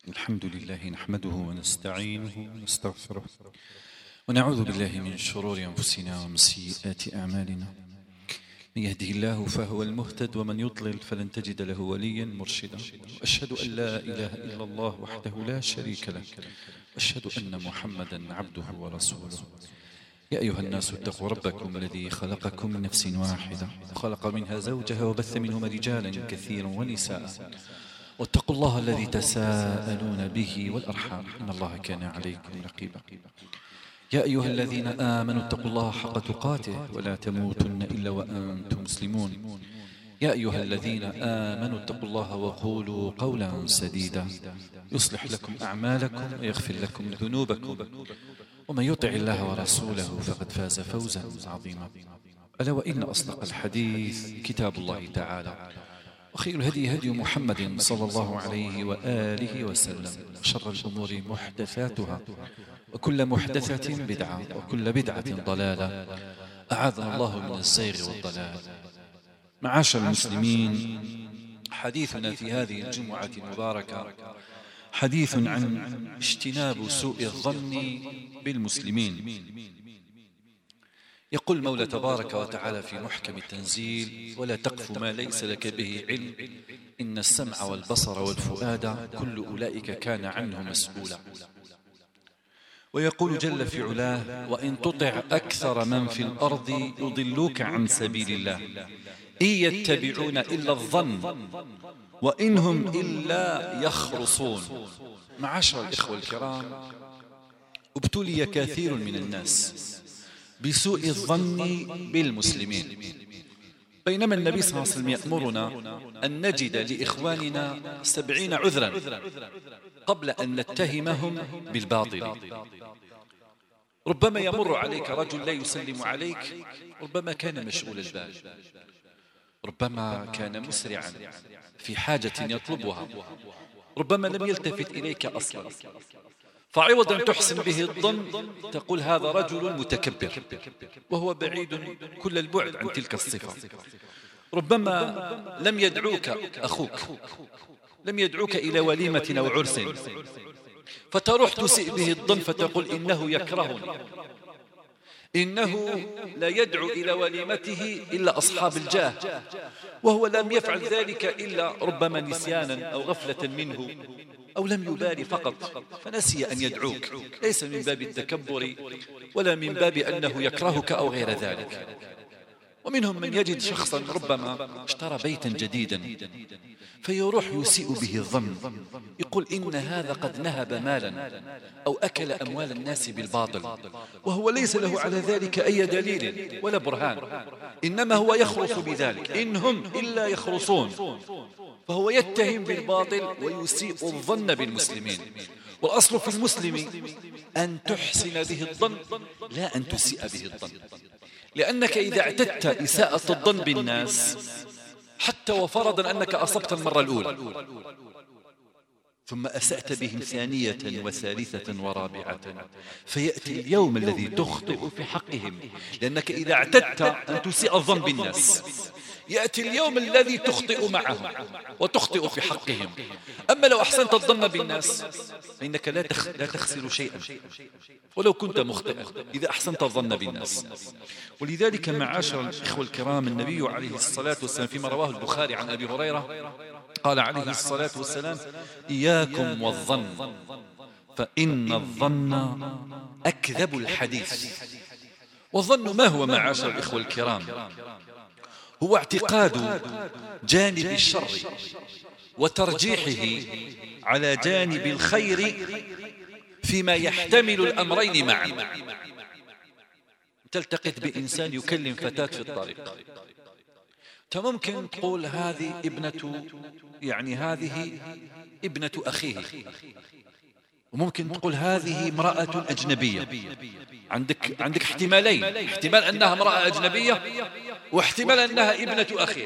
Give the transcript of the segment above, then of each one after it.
الحمد لله نحمده ونستعينه ونستغفره ونعوذ بالله من شرور أنفسنا ومن سيئات أعمالنا. من يهده الله فهو المهتد ومن يضلل فلن تجد له وليا مرشدا. وأشهد أن لا إله إلا الله وحده لا شريك له، وأشهد أن محمدا عبده ورسوله. يا أيها الناس اتقوا ربكم الذي خلقكم من نفس واحدة وخلق منها زوجها وبث منهما رجالا كثيرا ونساء، واتقوا الله الذي تساءلون به والأرحام إن الله كان عليكم رقيبا. يا أيها الذين آمنوا اتقوا الله حق تقاته ولا تموتن إلا وأنتم مسلمون. يا أيها الذين آمنوا اتقوا الله وقولوا قولا سديدا يصلح لكم أعمالكم ويغفر لكم ذنوبكم، ومن يطع الله ورسوله فقد فاز فوزا عظيما. ألا وإن أصدق الحديث كتاب الله تعالى، وخير الهدي هدي محمد صلى الله عليه وآله وسلم، شر الأمور محدثاتها وكل محدثة بدعة وكل بدعة ضلالة، أعاذنا الله من الزيغ والضلال. معاشر المسلمين، حديثنا في هذه الجمعة المباركة حديث عن اجتناب سوء الظن بالمسلمين. يقول المولى تبارك وتعالى في محكم التنزيل: ولا تقف ما ليس لك به علم إن السمع والبصر والفؤاد كل أولئك كان عنه مسؤولا. ويقول جل في علاه: وإن تطع أكثر من في الأرض يضلوك عن سبيل الله إن يتبعون إلا الظن وإن هم إلا يخرصون. معاشر الإخوة الكرام، ابتلي كثير من الناس بسوء الظن بالمسلمين، بينما النبي صلى الله عليه وسلم يأمرنا أن نجد لإخواننا 70 عذرا قبل أن نتهمهم بالباطل. ربما يمر عليك رجل لا يسلم عليك، ربما كان مشغول البال، ربما كان مسرعا في حاجة يطلبها، ربما لم يلتفت إليك أصلا، فعوض أن تحسن به الظن تقول هذا رجل متكبر، وهو بعيد كل البعد عن تلك الصفة. ربما لم يدعوك أخوك، لم يدعوك إلى وليمة أو عرس، فتروح تسيء به الظن فتقول إنه يكرهني، إنه لا يدعو إلى وليمته إلا أصحاب الجاه، وهو لم يفعل ذلك إلا ربما نسيانا أو غفلة منه، أو لم يبالي فقط فنسي أن يدعوك، ليس من باب التكبر ولا من باب أنه يكرهك أو غير ذلك. ومنهم من يجد شخصا ربما اشترى بيتا جديدا فيروح يسيء به الظن، يقول إن هذا قد نهب مالا أو أكل أموال الناس بالباطل، وهو ليس له على ذلك أي دليل ولا برهان، إنما هو يخرص بذلك، إن هم إلا يخرصون، فهو يتهم بالباطل ويسيء الظن بالمسلمين. والأصل في المسلم أن تحسن به الظن لا أن تسيء به الظن، لأنك إذا اعتدت إساءة الظن بالناس حتى وفرضا أنك أصبت المرة الأولى ثم أسأت بهم ثانية وثالثة ورابعة، فيأتي اليوم الذي تخطئ في حقهم، لأنك إذا اعتدت أن تسيء الظن بالناس يأتي اليوم الذي تخطئ معهم وتخطئ في حقهم. أما لو أحسنت الظن بالناس فإنك لا تخسر شيئا ولو كنت مخطئا إذا أحسنت الظن بالناس. ولذلك معاشر الإخوة الكرام، النبي عليه الصلاة والسلام فيما رواه البخاري عن أبي هريرة قال عليه الصلاة والسلام: إياكم والظن فإن الظن أكذب الحديث. والظن ما هو معاشر الإخوة الكرام؟ هو اعتقاد جانب الشر وترجيحه على جانب الخير فيما يحتمل الأمرين معا. تلتقط بإنسان يكلم فتاة في الطريق، ممكن تقول هذه هذه ابنة أخيه، وممكن تقول هذه امرأة أجنبية. عندك احتمالين: احتمال أنها امرأة أجنبية، واحتمال أنها ابنة أخيه.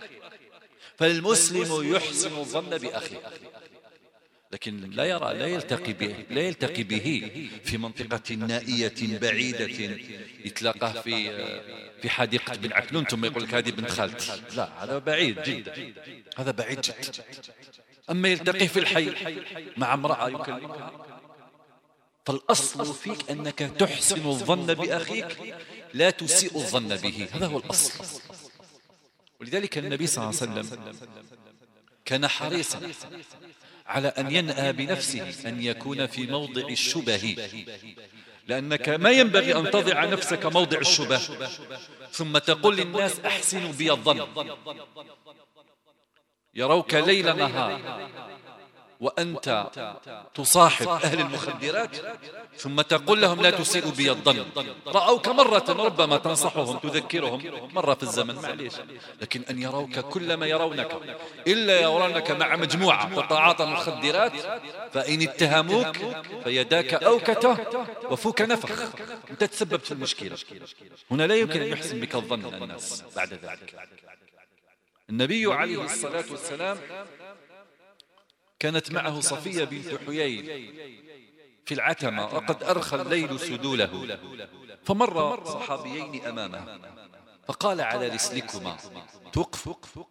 فالمسلم يحسن الظن بأخيه، لكن لا يرى، لا يلتقي به في منطقة نائية بعيدة، يتلاقاه في حديقة بن عكنون ثم يقول لك هذه بنت خالتي. لا، هذا بعيد جدا، هذا بعيد جدا. أما يلتقي في الحي مع امرأة يكلمها. فالأصل فيك أنك تحسن الظن بأخيك لا تسيء الظن به، هذا هو الأصل. ولذلك النبي صلى الله عليه وسلم كان حريصا على أن ينأى بنفسه أن يكون في موضع الشبه، لأنك ما ينبغي أن تضع نفسك موضع الشبه ثم تقول للناس أحسنوا بي الظن، يروك ليل نهار وأنت تصاحب أهل المخدرات ثم تقول لهم لا تسيئوا بي الظن. رأوك مرة ربما تنصحهم تذكرهم مرة في الزمن معليش، لكن أن يروك كلما يرونك إلا يرونك مع مجموعة تتعاطى المخدرات فإن اتهموك فيداك أوكته وفوك نفخ، أنت تسببت في المشكلة. هنا لا يمكن أن يحسن بك الظن الناس بعد ذلك. النبي عليه الصلاة والسلام كانت معه صفية بنت حيي في العتمة وقد أرخى الليل سدوله، فمر صحابيين أمامه فقال على رسلكما توقف،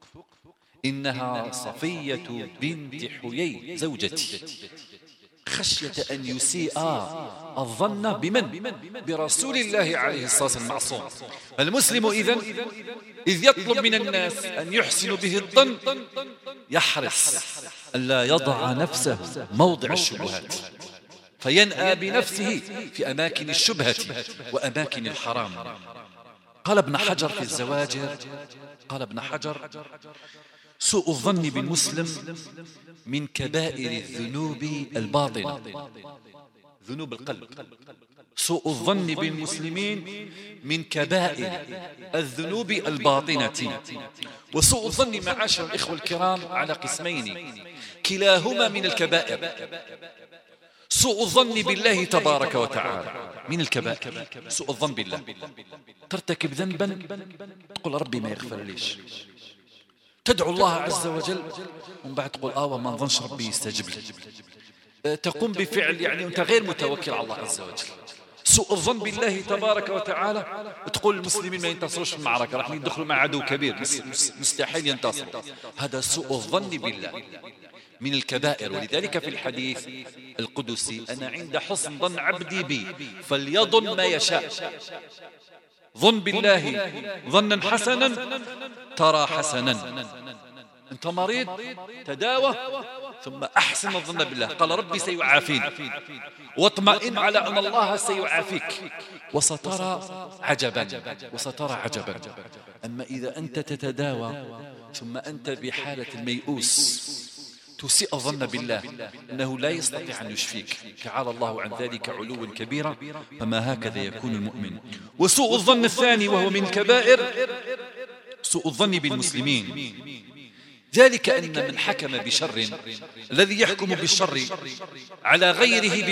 إنها صفية بنت حيي زوجتي، خشية أن يسيء الظن بمن؟ برسول الله عليه الصلاة والسلام المعصوم. المسلم إذ يطلب من الناس أن يحسن به الظن يحرص ألا يضع نفسه موضع الشبهات فينأى بنفسه في أماكن الشبهة وأماكن الحرام. قال ابن حجر في الزواجر، قال ابن حجر سوء الظن بالمسلم من كبائر الذنوب الباطنة، ذنوب القلب. سوء الظن بالمسلمين من كبائر الذنوب الباطنة. وسوء الظن معاشر الإخوة الكرام على قسمين كلاهما من الكبائر. سوء الظن بالله تبارك وتعالى من الكبائر، سوء الظن بالله. ترتكب ذنبا تقول ربي ما يغفر ليش، تدعو الله عز وجل ومن بعد تقول وما نظنش ربي يستجيب لي، تقوم بفعل يعني أنت غير متوكل على الله عز وجل. سوء الظن بالله تبارك وتعالى تقول المسلمين ما ينتصروش في المعركة، راح يدخلوا مع عدو كبير مستحيل ينتصروا، هذا سوء الظن بالله من الكبائر. ولذلك في الحديث القدسي أنا عند حسن ظن عبدي بي فليظن ما يشاء. ظن بالله ظنا حسنا ترى حسنا. أنت مريض تداوى ثم أحسن الظن بالله، قال ربي سيعافيني، واطمئن على أن الله سيعافيك وسترى عجبا. أما إذا أنت تتداوى ثم أنت بحالة الميؤوس تسيء الظن بالله أنه لا يستطيع أن يشفيك، تعالى الله عن ذلك علوا كبيرا، فما هكذا يكون المؤمن. وسوء الظن الثاني وهو من الكبائر سوء الظن بالمسلمين، ذلك أن من حكم بشر الذي يحكم بالشر على غيره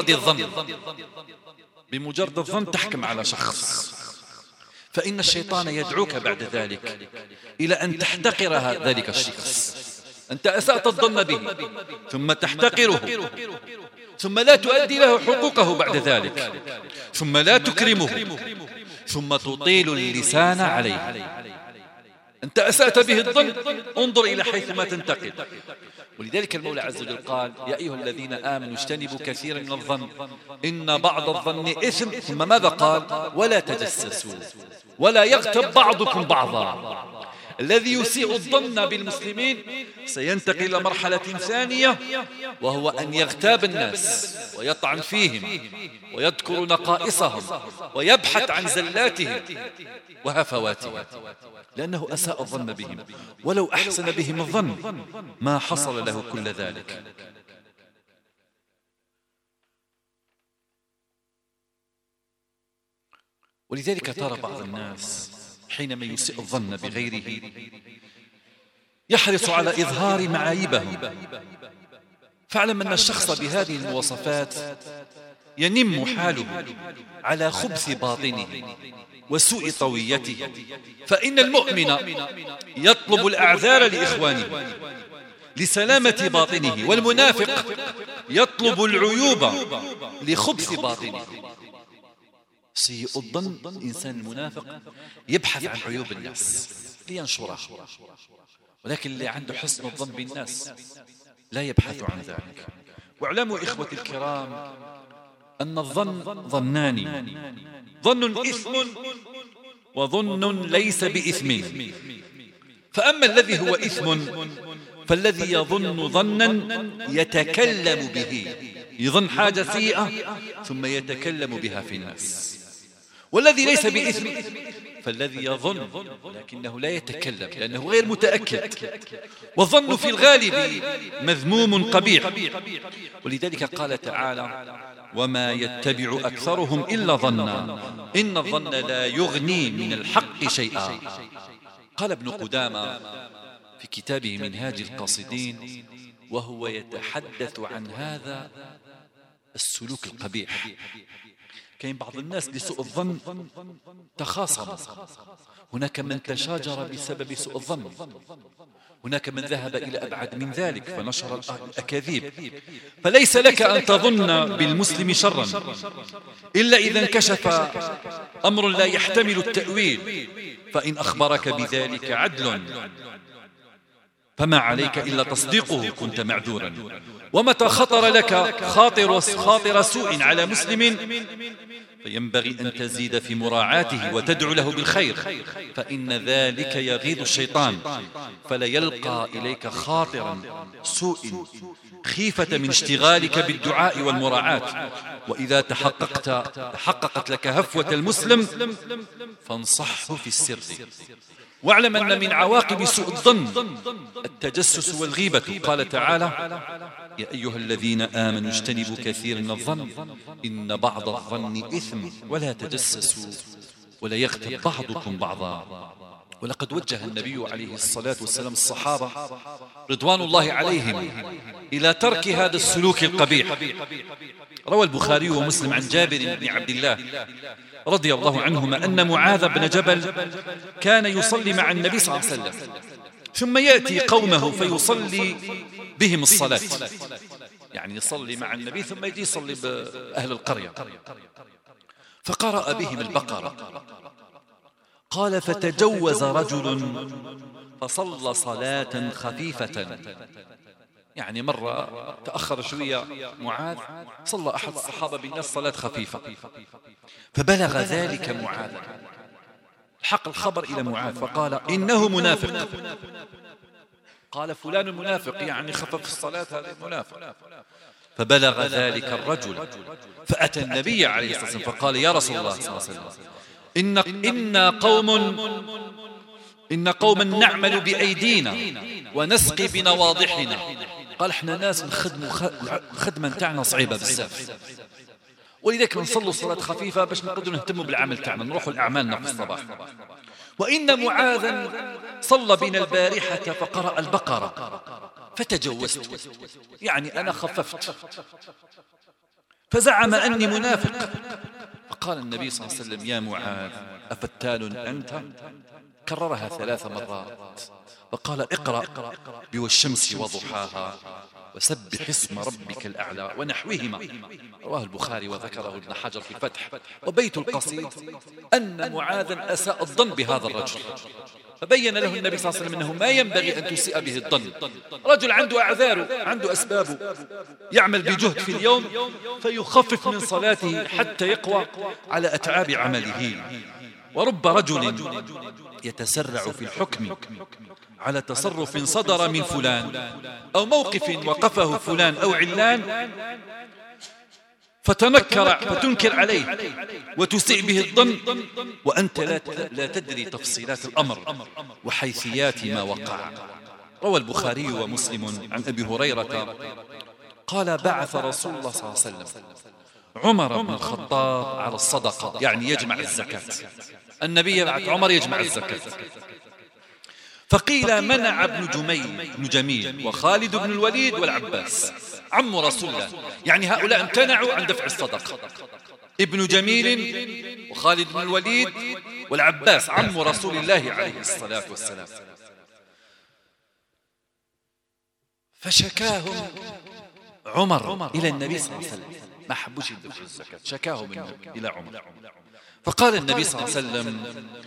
بمجرد الظن تحكم على شخص، فإن الشيطان يدعوك بعد ذلك إلى أن تحتقر ذلك الشخص. أنت أسأت الظن به ثم تحتقره، ثم لا تؤدي له حقوقه بعد ذلك، ثم لا تكرمه، ثم تطيل اللسان عليه. أنت أسأت به الظن، انظر إلى حيث ما تنتقل. ولذلك المولى عز وجل قال يا أيها الذين آمنوا اجتنبوا كثيرا من الظن إن بعض الظن إثم، ثم ماذا قال؟ ولا تجسسوا ولا يغتب بعضكم بعضا. الذي يسيء الظن بالمسلمين سينتقل إلى مرحلة ثانية، وهو أن يغتاب الناس ويطعن فيهم ويذكر نقائصهم ويبحث عن زلاتهم وهفواتهم، لأنه أساء الظن بهم. ولو أحسن بهم الظن ما حصل له كل ذلك. ولذلك ترى بعض الناس حينما يسيء الظن بغيره يحرص على إظهار معايبه. فاعلم أن الشخص بهذه المواصفات ينم حاله على خبث باطنه وسوء طويته، فإن المؤمن يطلب الأعذار لإخوانه لسلامة باطنه، والمنافق يطلب العيوب لخبث باطنه. سيء الظن إنسان المنافق يبحث عن عيوب الناس لينشرها، ولكن اللي عنده حسن الظن بالناس لا يبحث عن ذلك. واعلموا إخوتي الكرام أن الظن ظنان: ظن إثم وظن ليس بإثم. فأما الذي هو إثم فالذي يظن ظنا يتكلم به، يظن حاجة سيئة ثم يتكلم بها في الناس. والذي ليس بإثم فالذي يظن لكنه لا يتكلم لأنه غير متأكد. والظن في الغالب مذموم قبيح، ولذلك قال تعالى: وما يتبع أكثرهم إلا ظنا إن الظن لا يغني من الحق شيئا. قال ابن قدامة في كتابه منهاج القاصدين وهو يتحدث عن هذا السلوك القبيح: كاين بعض الناس لسوء الظن تخاصم، هناك من تشاجر بسبب سوء الظن، هناك من ذهب إلى أبعد من ذلك فنشر الأكاذيب. فليس لك أن تظن بالمسلم شرا إلا إذا انكشف أمر لا يحتمل التأويل، فإن أخبرك بذلك عدل فما عليك إلا تصديقه كنت معذورا. ومتى خطر لك خاطر سوء على مسلم فينبغي أن تزيد في مراعاته وتدعو له بالخير، فإن ذلك يغيظ الشيطان فلا يلقى إليك خاطرا سوء خيفة من اشتغالك بالدعاء والمراعاة. وإذا تحققت لك هفوة المسلم فانصحه في السر. واعلم أن من عواقب سوء الظن التجسس والغيبة. قال تعالى: يا أيها الذين آمنوا اجتنبوا كثيرا من الظن إن بعض الظن إثم ولا تجسسوا ولا يغتب بعضكم بعضا. ولقد وجه النبي عليه الصلاة والسلام الصحابة رضوان الله عليهم إلى ترك هذا السلوك القبيح. روى البخاري ومسلم عن جابر بن عبد الله رضي الله عنهما أن معاذ بن جبل كان يصلي مع النبي صلى الله عليه وسلم، ثم يأتي قومه فيصلي بهم الصلاة، يعني يصلي مع النبي ثم يجي يصلي بأهل القرية، فقرأ بهم البقرة. قال: فتجوز رجل فصلى صلاة خفيفة، يعني مرة تأخر شوية معاذ، صلى أحد الصحابة بالناس صلاة خفيفة، فبلغ ذلك معاذ، حق الخبر إلى معاذ فقال: إنه منافق. قال: فلان منافق، يعني خفف الصلاة هذا منافق. فبلغ ذلك الرجل فأتى النبي عليه الصلاة والسلام فقال: يا رسول الله صلى الله عليه وسلم إن قوما نعمل بأيدينا ونسقي بنواضحنا. قال: احنا ناس نخدموا خدمة تاعنا صعيبة بزاف، ولذلك نصلوا صلاة خفيفة باش نقدروا نهتموا بالعمل تاعنا، نروحوا لأعمالنا في الصباح. وإن معاذا صلى بنا البارحة فقرأ البقرة فتجوزت، يعني أنا خففت، فزعم أني منافق. فقال النبي صلى الله عليه وسلم: يا معاذ أفتان أنت؟ كررها 3 مرات وقال: اقرأ والشمس وضحاها وسبح اسم ربك الأعلى ونحوهما. رواه البخاري وذكره ابن حجر في الفتح. وبيت القصيد أن معاذا أساء الظن بهذا الرجل، فبين له النبي صلى الله عليه وسلم أنه ما ينبغي أن تسيء به الظن. رجل عنده أعذاره، عنده أسبابه، يعمل بجهد في اليوم فيخفف من صلاته حتى يقوى على أتعاب عمله. ورب رجل يتسرع في الحكم على تصرف صدر من فلان أو موقف وقفه فلان أو علان فتنكر عليه وتسيء به الظن وأنت لا تدري تفصيلات الأمر وحيثيات ما وقع. روى البخاري ومسلم عن أبي هريرة قال: بعث رسول الله صلى الله عليه وسلم عمر بن الخطاب على الصدقة، يعني يجمع الزكاة. النبي يبعث عمر يجمع الزكاة، فقيل: منع ابن جميل وخالد بن الوليد والعباس عم رسول الله، يعني هؤلاء امتنعوا عن دفع الصدقة. ابن جميل وخالد بن الوليد والعباس عم رسول الله عليه الصلاة والسلام. فشكاهم عمر إلى النبي صلى الله عليه وسلم، ما حبوش يدفعوا الزكاة، شكاهم إلى عمر. فقال النبي صلى الله عليه وسلم: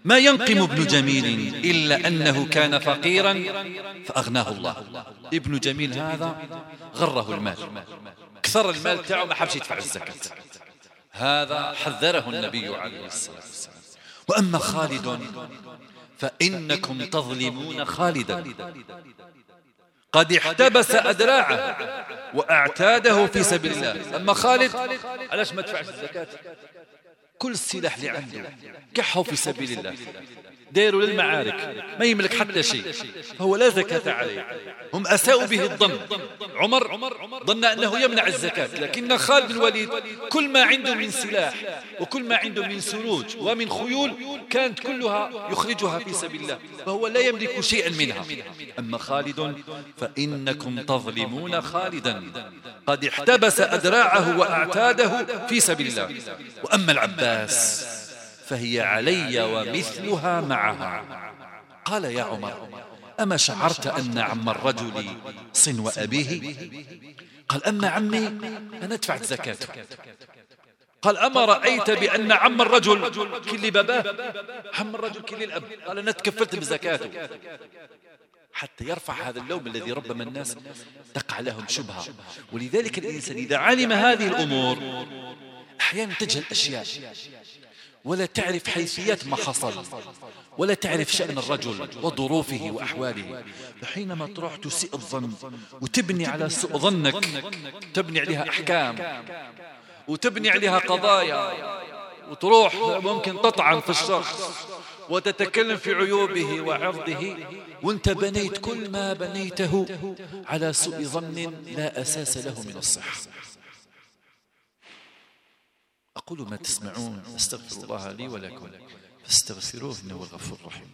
ما ينقم ابن جميل إلا أنه كان فقيرا فأغناه الله. ابن جميل هذا غره المال، كثر المال تاعه، ما حبش يدفع الزكاة. هذا حذره النبي عليه الصلاة والسلام. وأما خالد فإنكم تظلمون خالدا، قد احتبس أدراعه وأعتاده في سبيل الله. أما خالد علاش ما تدفعش الزكاة؟ كل السلاح اللي عنده كحه في سبيل الله، دايروا للمعارك، ما يملك حتى شيء، فهو لا زكاة عليه. هم أساءوا به الظن. عمر ظن أنه يمنع الزكاة، لكن خالد بن الوليد كل ما عنده من سلاح وكل ما عنده من سروج ومن خيول كانت كلها يخرجها في سبيل الله، فهو لا يملك شيئا منها. أما خالد فإنكم تظلمون خالدا، قد احتبس أدراعه وأعتاده في سبيل الله. وأما العباس فهي علي ومثلها معها. قال يا عمر أما شعرت أن عم الرجل صنو أبيه؟ قال أما عمي أنا دفعت زكاته. قال أما رأيت بأن عم الرجل كل باباه، عم الرجل كل الأب؟ قال أنا تكفلت بزكاته. حتى يرفع هذا اللوم الذي ربما الناس تقع لهم شبهة. ولذلك الإنسان إذا علم هذه الأمور أحيانا تجهل أشياء ولا تعرف حيثيات ما حصل، ولا تعرف شأن الرجل وظروفه وأحواله. فحينما تروح تسيء الظن وتبني على سوء ظنك، تبني عليها أحكام وتبني عليها قضايا، وتروح ممكن تطعن في الشخص وتتكلم في عيوبه وعرضه، وانت بنيت كل ما بنيته على سوء ظن لا أساس له من الصحة. أقول ما تسمعون، أستغفر الله لي ولكم فاستغفروه إنه الغفور الرحيم.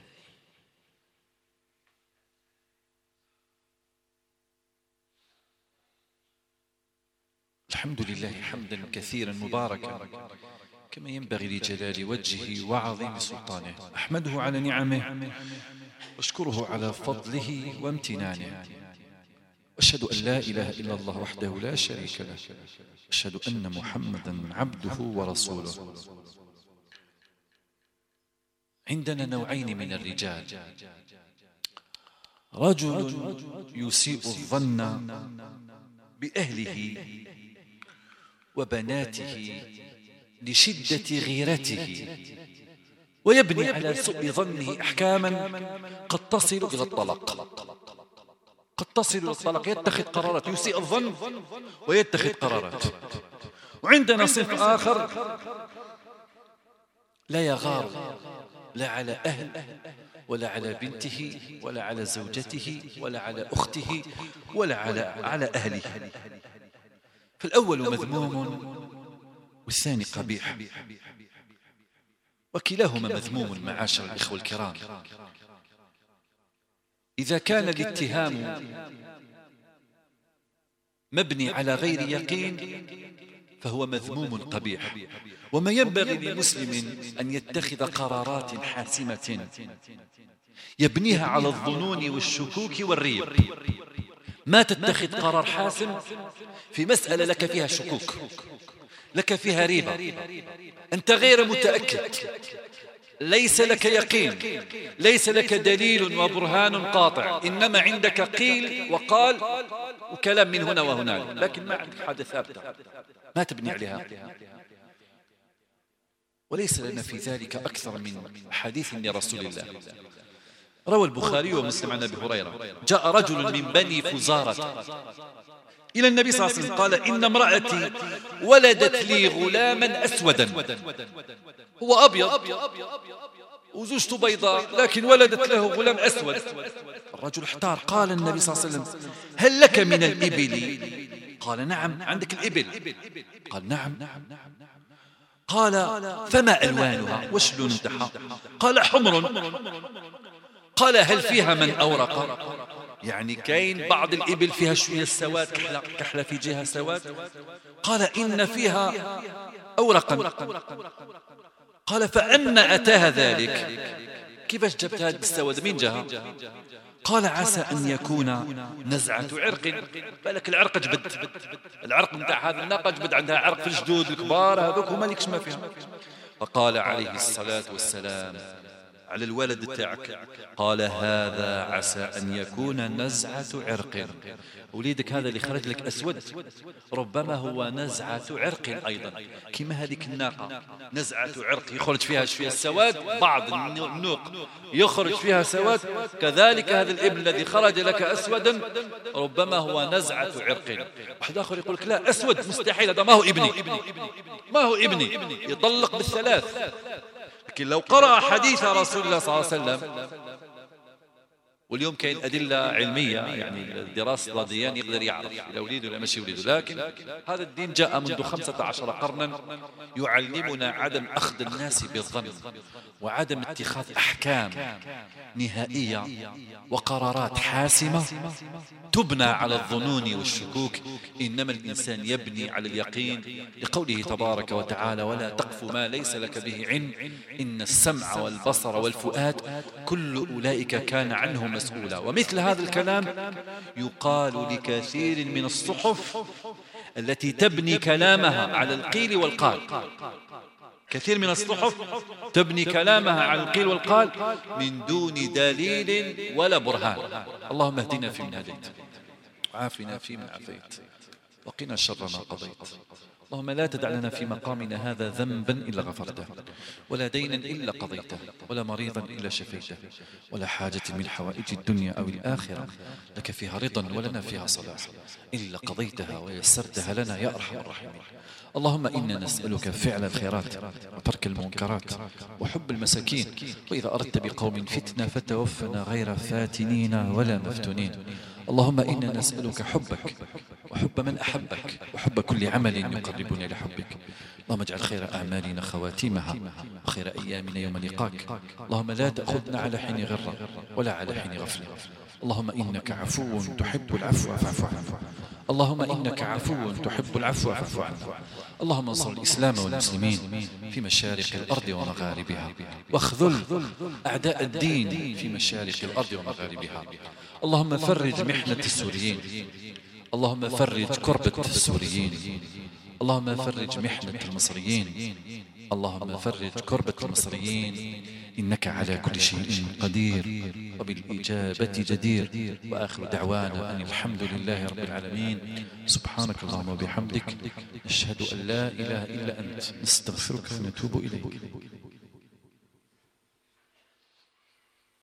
الحمد لله حمدا كثيرا مباركا كما ينبغي لجلال وجهه وعظيم سلطانه. أحمده على نعمه واشكره على فضله وامتنانه، أشهد أن لا إله إلا الله وحده لا شريك له، أشهد أن محمدا عبده ورسوله. عندنا نوعين من الرجال: رجل يسيء الظن بأهله وبناته لشدة غيرته، ويبني على سوء ظنه أحكاما قد تصل إلى الطلاق، قد تصل إلى الطلاق، يتخذ قرارات، يسيء الظن ويتخذ قرارات. وعندنا صنف آخر لا يغار لا على أهل ولا على بنته ولا على زوجته ولا على أخته ولا على أهله. فالأول مذموم والثاني قبيح، وكلاهما مذموم معاشر الإخوة الكرام. إذا كان الاتهام مبني على غير يقين فهو مذموم قبيح. وما ينبغي للمسلم أن يتخذ قرارات حاسمة يبنيها على الظنون والشكوك والريب. ما تتخذ قرار حاسم في مسألة لك فيها شكوك، لك فيها ريبة، أنت غير متأكد، ليس لك يقين، ليس لك دليل وبرهان قاطع، إنما عندك قيل وقال وكلام من هنا وهناك، لكن ما عندك حاجة ثابتة ما تبني عليها. وليس لنا في ذلك أكثر من حديث لرسول الله. روى البخاري ومسلم عن أبي هريرة: جاء رجل من بني فزارة إلى النبي صلى الله عليه وسلم قال: إن امرأتي ولدت لي غلاما أسودا، هو أبيض وزوجته بيضاء لكن ولدت له غلام أسود. الرجل احتار، قال النبي صلى الله عليه وسلم: هل لك من الإبل؟ قال: نعم، عندك الإبل؟ قال: نعم. قال: فما ألوانها؟ وش لون تاعها؟ قال: حمر. قال: هل فيها من أورق؟ يعني كاين بعض الإبل فيها شوية سواد، كحلة في جهة سواد. قال: إن فيها أورقا. قال: فأن أتاها ذلك؟ كيفاش جبتها بالسواد من جهة؟ قال: عسى أن يكون نزعة عرق، بالك العرق جبد، العرق نتاع هذا الناقة جبد، عندها عرق في الجدود الكبار هذوك وما لكش ما فيها. فقال عليه الصلاة والسلام على الولد تاعك، قال هذا عسى أن يكون نزعة عرق. وليدك هذا اللي خرج لك أسود ربما هو نزعة عرق أيضا، كما هذيك الناقة نزعة عرق يخرج فيها شوية السواد، بعض النوق يخرج فيها سواد، كذلك هذا الابن الذي خرج لك أسودا ربما هو نزعة عرق. واحد آخر يقول لك لا أسود مستحيل، هذا ما هو ابني، ما هو ابني، يطلق بالثلاث. لكن لو قرأ حديث رسول الله صلى الله عليه وسلم، واليوم كاين أدلة علمية يعني دراسة الديان يقدر يعرف إذا وليد ولا ماشي وليد، لكن هذا الدين جاء منذ 15 قرنا يعلمنا عدم أخذ الناس بالظن، وعدم اتخاذ أحكام نهائية وقرارات حاسمة تبنى على الظنون والشكوك، إنما الإنسان يبني على اليقين، لقوله تبارك وتعالى ولا تقف ما ليس لك به علم إن السمع والبصر والفؤاد كل أولئك كان عنه مسؤولا. ومثل هذا الكلام يقال لكثير من الصحف التي تبني كلامها على القيل والقال، كثير من الصحف تبني كلامها على القيل والقال من دون دليل ولا برهان. اللهم اهدنا فيمن هديت، وعافنا فيمن عافيت، وقنا شر ما قضيت. اللهم لا تدع لنا في مقامنا هذا ذنبا إلا غفرته، ولا دينا إلا قضيته، ولا مريضا إلا شفيته، ولا حاجة من حوائج الدنيا أو الآخرة لك فيها رضا ولنا فيها صلاح إلا قضيتها ويسرتها لنا يا أرحم الراحمين. اللهم إنا نسألك فعل الخيرات وترك المنكرات وحب المساكين، وإذا أردت بقوم فتنة فتوفنا غير فاتنين ولا مفتونين. اللهم إنا نسألك حبك وحب من أحبك وحب كل عمل يقربنا إلى حبك. اللهم اجعل خير أعمالنا خواتيمها وخير أيامنا يوم لقاك. اللهم لا تأخذنا على حين غرة ولا على حين غفلة. اللهم إنك عفو تحب العفو فاعف عنا. اللهم إنك عفو تحب العفو فاعف عنا. اللهم انصر الإسلام والمسلمين في مشارق الأرض ومغاربها، واخذل أعداء الدين في مشارق الأرض ومغاربها. اللهم فرج محنة السوريين، اللهم فرج كربة السوريين، اللهم فرج محنة المصريين، اللهم فرج كربة المصريين، إنك على كل شيء قدير وبالإجابة جدير. وآخر دعوانا أن الحمد لله رب العالمين. سبحانك اللهم وبحمدك، نشهد أن لا إله إلا أنت، نستغفرك ونتوب إليك.